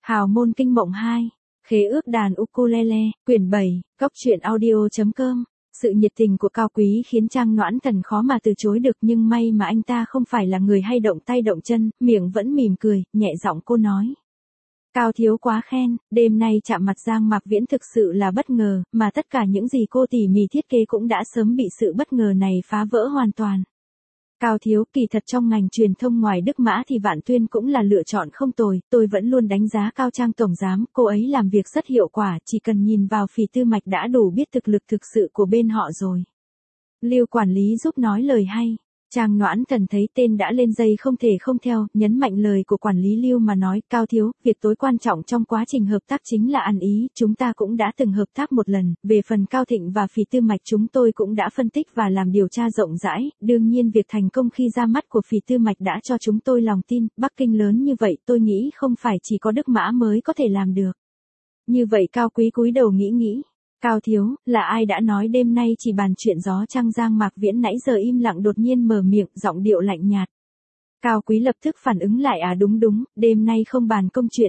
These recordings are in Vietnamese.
Hào môn kinh mộng 2, khế ước đàn ukulele, quyển 7, góc truyện audio.com. Sự nhiệt tình của Cao Quý khiến Trang Noãn Thần khó mà từ chối được, nhưng may mà anh ta không phải là người hay động tay động chân, miệng vẫn mỉm cười, nhẹ giọng cô nói. Cao thiếu quá khen, đêm nay chạm mặt Giang Mạc Viễn thực sự là bất ngờ, mà tất cả những gì cô tỉ mỉ thiết kế cũng đã sớm bị sự bất ngờ này phá vỡ hoàn toàn. Cao thiếu, kỳ thật trong ngành truyền thông ngoài Đức Mã thì Vạn Tuyên cũng là lựa chọn không tồi, tôi vẫn luôn đánh giá cao Trang tổng giám, cô ấy làm việc rất hiệu quả, chỉ cần nhìn vào Phì Tư Mạch đã đủ biết thực lực thực sự của bên họ rồi. Lưu quản lý giúp nói lời hay. Trang Noãn Thần thấy tên đã lên dây không thể không theo, nhấn mạnh lời của quản lý Lưu mà nói, Cao thiếu, việc tối quan trọng trong quá trình hợp tác chính là ăn ý, chúng ta cũng đã từng hợp tác một lần, về phần Cao Thịnh và Phì Tư Mạch chúng tôi cũng đã phân tích và làm điều tra rộng rãi, đương nhiên việc thành công khi ra mắt của Phì Tư Mạch đã cho chúng tôi lòng tin, Bắc Kinh lớn như vậy tôi nghĩ không phải chỉ có Đức Mã mới có thể làm được. Như vậy Cao Quý cúi đầu nghĩ. Cao thiếu, là ai đã nói đêm nay chỉ bàn chuyện gió trăng? Giang Mạc Viễn nãy giờ im lặng đột nhiên mở miệng, giọng điệu lạnh nhạt. Cao Quý lập tức phản ứng lại, đúng, đêm nay không bàn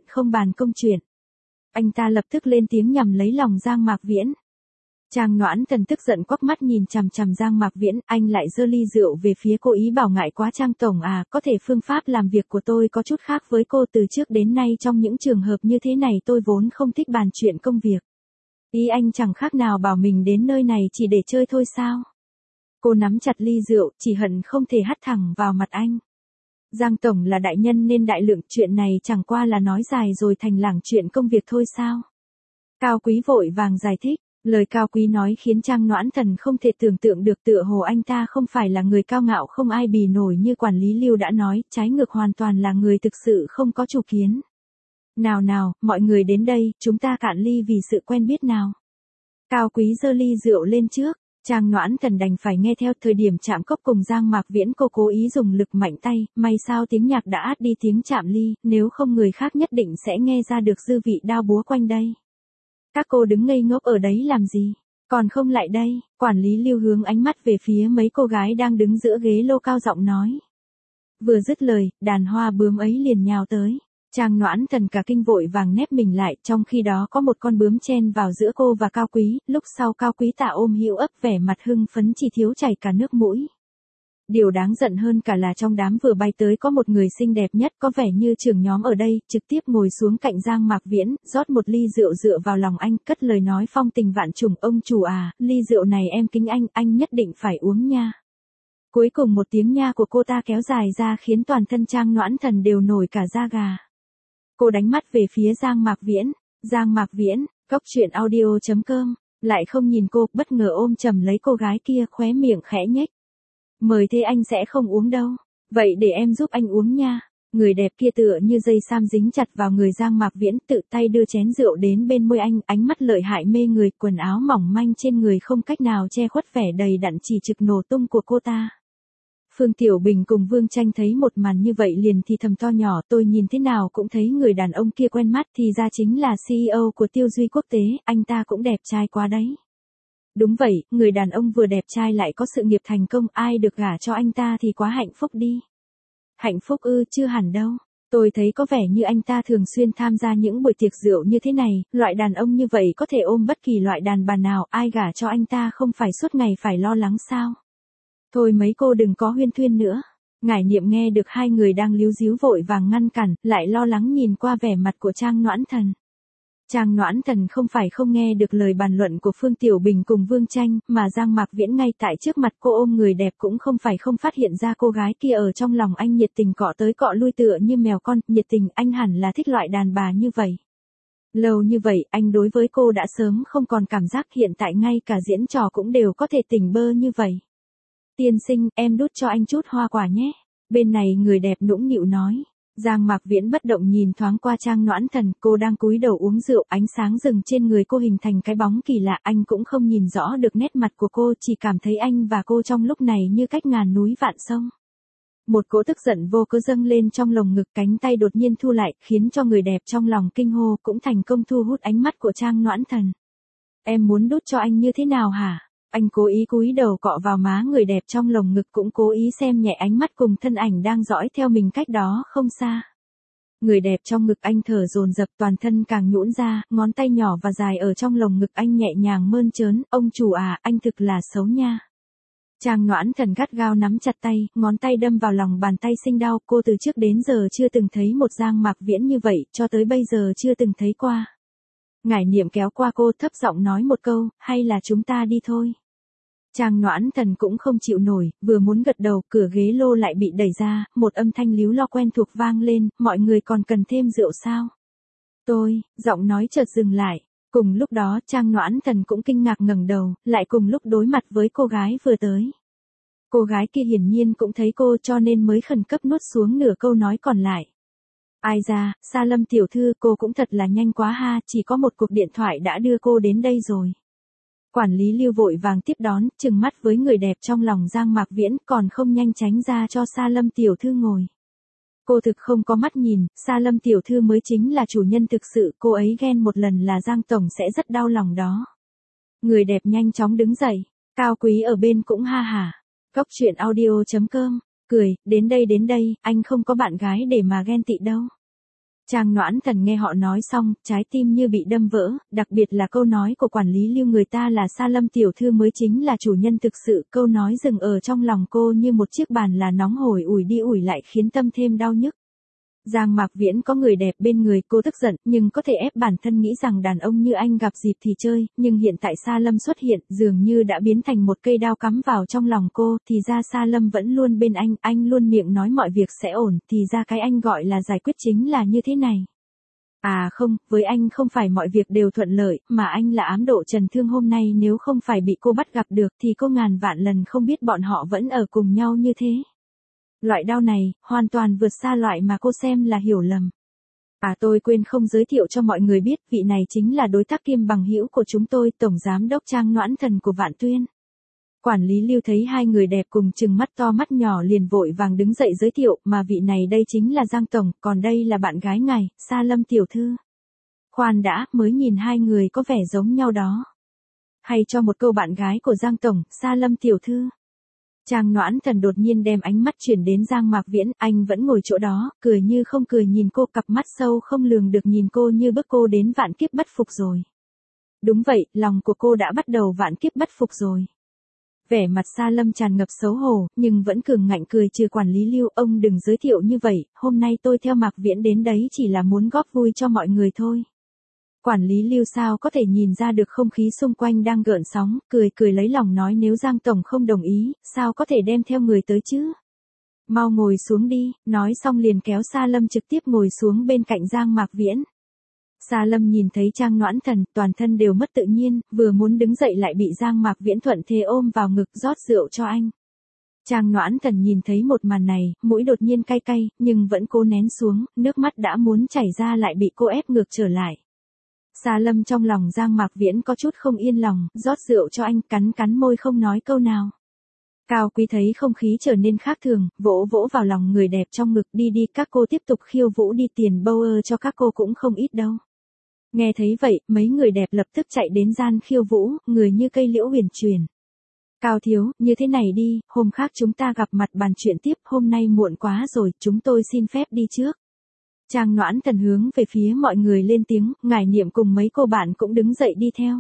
công chuyện. Anh ta lập tức lên tiếng nhằm lấy lòng Giang Mạc Viễn. Trang Noãn Thần tức giận quắc mắt nhìn chằm chằm Giang Mạc Viễn, anh lại giơ ly rượu về phía cô, ý bảo ngại quá Trang tổng có thể phương pháp làm việc của tôi có chút khác với cô, từ trước đến nay trong những trường hợp như thế này tôi vốn không thích bàn chuyện công việc. Ý anh chẳng khác nào bảo mình đến nơi này chỉ để chơi thôi sao? Cô nắm chặt ly rượu, chỉ hận không thể hắt thẳng vào mặt anh. Giang tổng là đại nhân nên đại lượng, chuyện này chẳng qua là nói dài rồi thành lảng chuyện công việc thôi sao? Cao Quý vội vàng giải thích, lời Cao Quý nói khiến Trang Noãn Thần không thể tưởng tượng được, tựa hồ anh ta không phải là người cao ngạo không ai bì nổi như quản lý Lưu đã nói, trái ngược hoàn toàn là người thực sự không có chủ kiến. Nào, mọi người đến đây, chúng ta cạn ly vì sự quen biết nào. Cao Quý giơ ly rượu lên trước, Trang Noãn Thần đành phải nghe theo. Thời điểm chạm cốc cùng Giang Mạc Viễn cô cố ý dùng lực mạnh tay, may sao tiếng nhạc đã át đi tiếng chạm ly, nếu không người khác nhất định sẽ nghe ra được dư vị đao búa quanh đây. Các cô đứng ngây ngốc ở đấy làm gì? Còn không lại đây, quản lý Lưu hướng ánh mắt về phía mấy cô gái đang đứng giữa ghế lô, cao giọng nói. Vừa dứt lời, đàn hoa bướm ấy liền nhào tới. Trang Noãn Thần cả kinh vội vàng nép mình lại, trong khi đó có một con bướm chen vào giữa cô và Cao Quý, lúc sau Cao Quý tạ ôm hữu ấp vẻ mặt hưng phấn chỉ thiếu chảy cả nước mũi. Điều đáng giận hơn cả là trong đám vừa bay tới có một người xinh đẹp nhất, có vẻ như trưởng nhóm ở đây, trực tiếp ngồi xuống cạnh Giang Mạc Viễn, rót một ly rượu dựa vào lòng anh, cất lời nói phong tình vạn trùng, ông chủ ly rượu này em kính anh nhất định phải uống nha. Cuối cùng một tiếng nha của cô ta kéo dài ra khiến toàn thân Trang Noãn Thần đều nổi cả da gà. Cô đánh mắt về phía Giang Mạc Viễn, góc truyện audio.com, lại không nhìn cô, bất ngờ ôm chầm lấy cô gái kia, khóe miệng khẽ nhếch. Mời thế anh sẽ không uống đâu, vậy để em giúp anh uống nha. Người đẹp kia tựa như dây sam dính chặt vào người Giang Mạc Viễn, tự tay đưa chén rượu đến bên môi anh, ánh mắt lợi hại mê người, quần áo mỏng manh trên người không cách nào che khuất vẻ đầy đặn chỉ trực nổ tung của cô ta. Phương Tiểu Bình cùng Vương Tranh thấy một màn như vậy liền thì thầm to nhỏ, tôi nhìn thế nào cũng thấy người đàn ông kia quen mắt, thì ra chính là CEO của Tiêu Duy Quốc tế, anh ta cũng đẹp trai quá đấy. Đúng vậy, người đàn ông vừa đẹp trai lại có sự nghiệp thành công, ai được gả cho anh ta thì quá hạnh phúc đi. Hạnh phúc chưa hẳn đâu. Tôi thấy có vẻ như anh ta thường xuyên tham gia những buổi tiệc rượu như thế này, loại đàn ông như vậy có thể ôm bất kỳ loại đàn bà nào, ai gả cho anh ta không phải suốt ngày phải lo lắng sao? Thôi mấy cô đừng có huyên thuyên nữa. Ngải Niệm nghe được hai người đang líu díu vội vàng ngăn cản, lại lo lắng nhìn qua vẻ mặt của Trang Noãn Thần. Trang Noãn Thần không phải không nghe được lời bàn luận của Phương Tiểu Bình cùng Vương Tranh, mà Giang Mạc Viễn ngay tại trước mặt cô ôm người đẹp cũng không phải không phát hiện ra cô gái kia ở trong lòng anh nhiệt tình cọ tới cọ lui tựa như mèo con, nhiệt tình, anh hẳn là thích loại đàn bà như vậy. Lâu như vậy, anh đối với cô đã sớm không còn cảm giác, hiện tại ngay cả diễn trò cũng đều có thể tỉnh bơ như vậy. Tiên sinh, em đút cho anh chút hoa quả nhé. Bên này người đẹp nũng nịu nói. Giang Mạc Viễn bất động nhìn thoáng qua Trang Noãn Thần, cô đang cúi đầu uống rượu, ánh sáng rừng trên người cô hình thành cái bóng kỳ lạ, anh cũng không nhìn rõ được nét mặt của cô, chỉ cảm thấy anh và cô trong lúc này như cách ngàn núi vạn sông. Một cỗ tức giận vô cớ dâng lên trong lồng ngực, cánh tay đột nhiên thu lại, khiến cho người đẹp trong lòng kinh hô, cũng thành công thu hút ánh mắt của Trang Noãn Thần. Em muốn đút cho anh như thế nào hả? Anh cố ý cúi đầu cọ vào má người đẹp trong lồng ngực, cũng cố ý xem nhẹ ánh mắt cùng thân ảnh đang dõi theo mình cách đó không xa. Người đẹp trong ngực anh thở dồn dập, toàn thân càng nhũn ra, ngón tay nhỏ và dài ở trong lồng ngực anh nhẹ nhàng mơn trớn, ông chủ à, anh thực là xấu nha. Trang Noãn Thần gắt gao nắm chặt tay, ngón tay đâm vào lòng bàn tay sinh đau, cô từ trước đến giờ chưa từng thấy một Giang Mạc Viễn như vậy, cho tới bây giờ chưa từng thấy qua. Ngải Niệm kéo qua cô thấp giọng nói một câu, hay là chúng ta đi thôi. Trang Noãn Thần cũng không chịu nổi, vừa muốn gật đầu, cửa ghế lô lại bị đẩy ra, một âm thanh líu lo quen thuộc vang lên, mọi người còn cần thêm rượu sao? Giọng nói chợt dừng lại. Cùng lúc đó Trang Noãn Thần cũng kinh ngạc ngẩng đầu, lại cùng lúc đối mặt với cô gái vừa tới. Cô gái kia hiển nhiên cũng thấy cô cho nên mới khẩn cấp nuốt xuống nửa câu nói còn lại. Ai ra, Sa Lâm tiểu thư, cô cũng thật là nhanh quá ha, chỉ có một cuộc điện thoại đã đưa cô đến đây rồi. Quản lý Lưu vội vàng tiếp đón, trừng mắt với người đẹp trong lòng Giang Mạc Viễn, còn không nhanh tránh ra cho Sa Lâm tiểu thư ngồi. Cô thực không có mắt nhìn, Sa Lâm tiểu thư mới chính là chủ nhân thực sự, cô ấy ghen một lần là Giang tổng sẽ rất đau lòng đó. Người đẹp nhanh chóng đứng dậy, Cao Quý ở bên cũng ha hả. Góc truyện audio.com, cười, đến đây, anh không có bạn gái để mà ghen tị đâu. Trang Noãn Thần nghe họ nói xong, trái tim như bị đâm vỡ, đặc biệt là câu nói của quản lý Lưu, người ta là Sa Lâm tiểu thư mới chính là chủ nhân thực sự, câu nói dừng ở trong lòng cô như một chiếc bàn là nóng hổi ủi đi ủi lại khiến tâm thêm đau nhức. Giang Mạc Viễn có người đẹp bên người, cô tức giận, nhưng có thể ép bản thân nghĩ rằng đàn ông như anh gặp dịp thì chơi, nhưng hiện tại Sa Lâm xuất hiện, dường như đã biến thành một cây đao cắm vào trong lòng cô, thì ra Sa Lâm vẫn luôn bên anh luôn miệng nói mọi việc sẽ ổn, thì ra cái anh gọi là giải quyết chính là như thế này. À không, với anh không phải mọi việc đều thuận lợi, mà anh là ám độ trần thương, hôm nay nếu không phải bị cô bắt gặp được thì cô ngàn vạn lần không biết bọn họ vẫn ở cùng nhau như thế. Loại đau này, hoàn toàn vượt xa loại mà cô xem là hiểu lầm. À tôi quên không giới thiệu cho mọi người biết, vị này chính là đối tác kiêm bằng hữu của chúng tôi, Tổng Giám đốc Trang Noãn Thần của Vạn Tuyên. Quản lý Lưu thấy hai người đẹp cùng trừng mắt to mắt nhỏ liền vội vàng đứng dậy giới thiệu, mà vị này đây chính là Giang Tổng, còn đây là bạn gái ngài, Sa Lâm tiểu thư. Khoan đã, mới nhìn hai người có vẻ giống nhau đó. Hay cho một câu bạn gái của Giang Tổng, Sa Lâm tiểu thư. Trang Noãn Thần đột nhiên đem ánh mắt chuyển đến Giang Mạc Viễn, anh vẫn ngồi chỗ đó, cười như không cười nhìn cô, cặp mắt sâu không lường được nhìn cô như bức cô đến vạn kiếp bất phục rồi. Đúng vậy, lòng của cô đã bắt đầu vạn kiếp bất phục rồi. Vẻ mặt Sa Lâm tràn ngập xấu hổ, nhưng vẫn cường ngạnh cười, trừ quản lý Lưu, ông đừng giới thiệu như vậy, hôm nay tôi theo Mạc Viễn đến đấy chỉ là muốn góp vui cho mọi người thôi. Quản lý Lưu sao có thể nhìn ra được không khí xung quanh đang gợn sóng, cười lấy lòng nói, nếu Giang Tổng không đồng ý, sao có thể đem theo người tới chứ? Mau ngồi xuống đi, nói xong liền kéo Sa Lâm trực tiếp ngồi xuống bên cạnh Giang Mạc Viễn. Sa Lâm nhìn thấy Trang Noãn Thần, toàn thân đều mất tự nhiên, vừa muốn đứng dậy lại bị Giang Mạc Viễn thuận thế ôm vào ngực rót rượu cho anh. Trang Noãn Thần nhìn thấy một màn này, mũi đột nhiên cay cay, nhưng vẫn cố nén xuống, nước mắt đã muốn chảy ra lại bị cô ép ngược trở lại. Sa Lâm trong lòng Giang Mạc Viễn có chút không yên lòng, rót rượu cho anh, cắn môi không nói câu nào. Cao Quý thấy không khí trở nên khác thường, vỗ vào lòng người đẹp trong ngực, đi các cô tiếp tục khiêu vũ đi, tiền bâu cho các cô cũng không ít đâu. Nghe thấy vậy, mấy người đẹp lập tức chạy đến gian khiêu vũ, người như cây liễu huyền chuyển. Cao thiếu, như thế này đi, hôm khác chúng ta gặp mặt bàn chuyện tiếp, hôm nay muộn quá rồi, chúng tôi xin phép đi trước. Trang Noãn Thần hướng về phía mọi người lên tiếng, Ngải Niệm cùng mấy cô bạn cũng đứng dậy đi theo.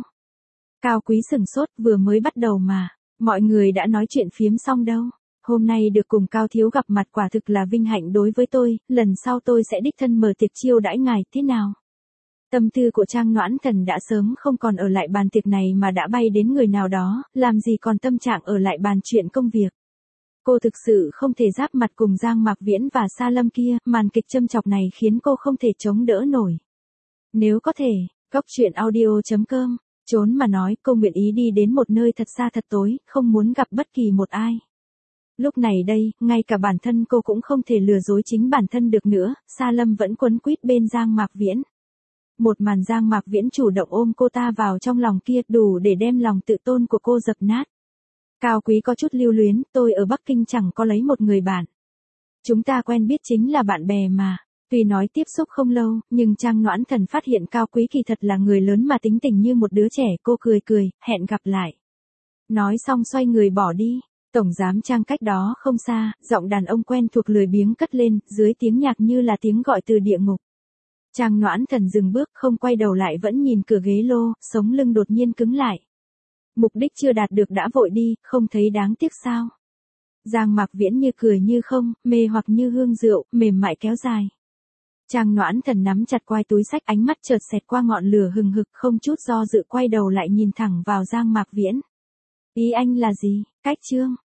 Cao Quý sửng sốt, vừa mới bắt đầu mà, mọi người đã nói chuyện phiếm xong đâu. Hôm nay được cùng Cao thiếu gặp mặt quả thực là vinh hạnh đối với tôi, lần sau tôi sẽ đích thân mở tiệc chiêu đãi ngài, thế nào? Tâm tư của Trang Noãn Thần đã sớm không còn ở lại bàn tiệc này mà đã bay đến người nào đó, làm gì còn tâm trạng ở lại bàn chuyện công việc. Cô thực sự không thể giáp mặt cùng Giang Mạc Viễn và Sa Lâm kia, màn kịch châm chọc này khiến cô không thể chống đỡ nổi. Nếu có thể, góc truyện audio.com, trốn mà nói, cô nguyện ý đi đến một nơi thật xa thật tối, không muốn gặp bất kỳ một ai. Lúc này đây, ngay cả bản thân cô cũng không thể lừa dối chính bản thân được nữa, Sa Lâm vẫn quấn quýt bên Giang Mạc Viễn. Một màn Giang Mạc Viễn chủ động ôm cô ta vào trong lòng kia đủ để đem lòng tự tôn của cô dập nát. Cao Quý có chút lưu luyến, tôi ở Bắc Kinh chẳng có lấy một người bạn. Chúng ta quen biết chính là bạn bè mà. Tuy nói tiếp xúc không lâu, nhưng Trang Noãn Thần phát hiện Cao Quý kỳ thật là người lớn mà tính tình như một đứa trẻ, cô cười, hẹn gặp lại. Nói xong xoay người bỏ đi. Tổng giám Trang cách đó không xa, giọng đàn ông quen thuộc lười biếng cất lên, dưới tiếng nhạc như là tiếng gọi từ địa ngục. Trang Noãn Thần dừng bước, không quay đầu lại vẫn nhìn cửa ghế lô, sống lưng đột nhiên cứng lại. Mục đích chưa đạt được đã vội đi, không thấy đáng tiếc sao? Giang Mạc Viễn như cười như không, mê hoặc như hương rượu, mềm mại kéo dài. Trang Noãn Thần nắm chặt quai túi xách, ánh mắt chợt xẹt qua ngọn lửa hừng hực, không chút do dự quay đầu lại nhìn thẳng vào Giang Mạc Viễn. Ý anh là gì? Cách chương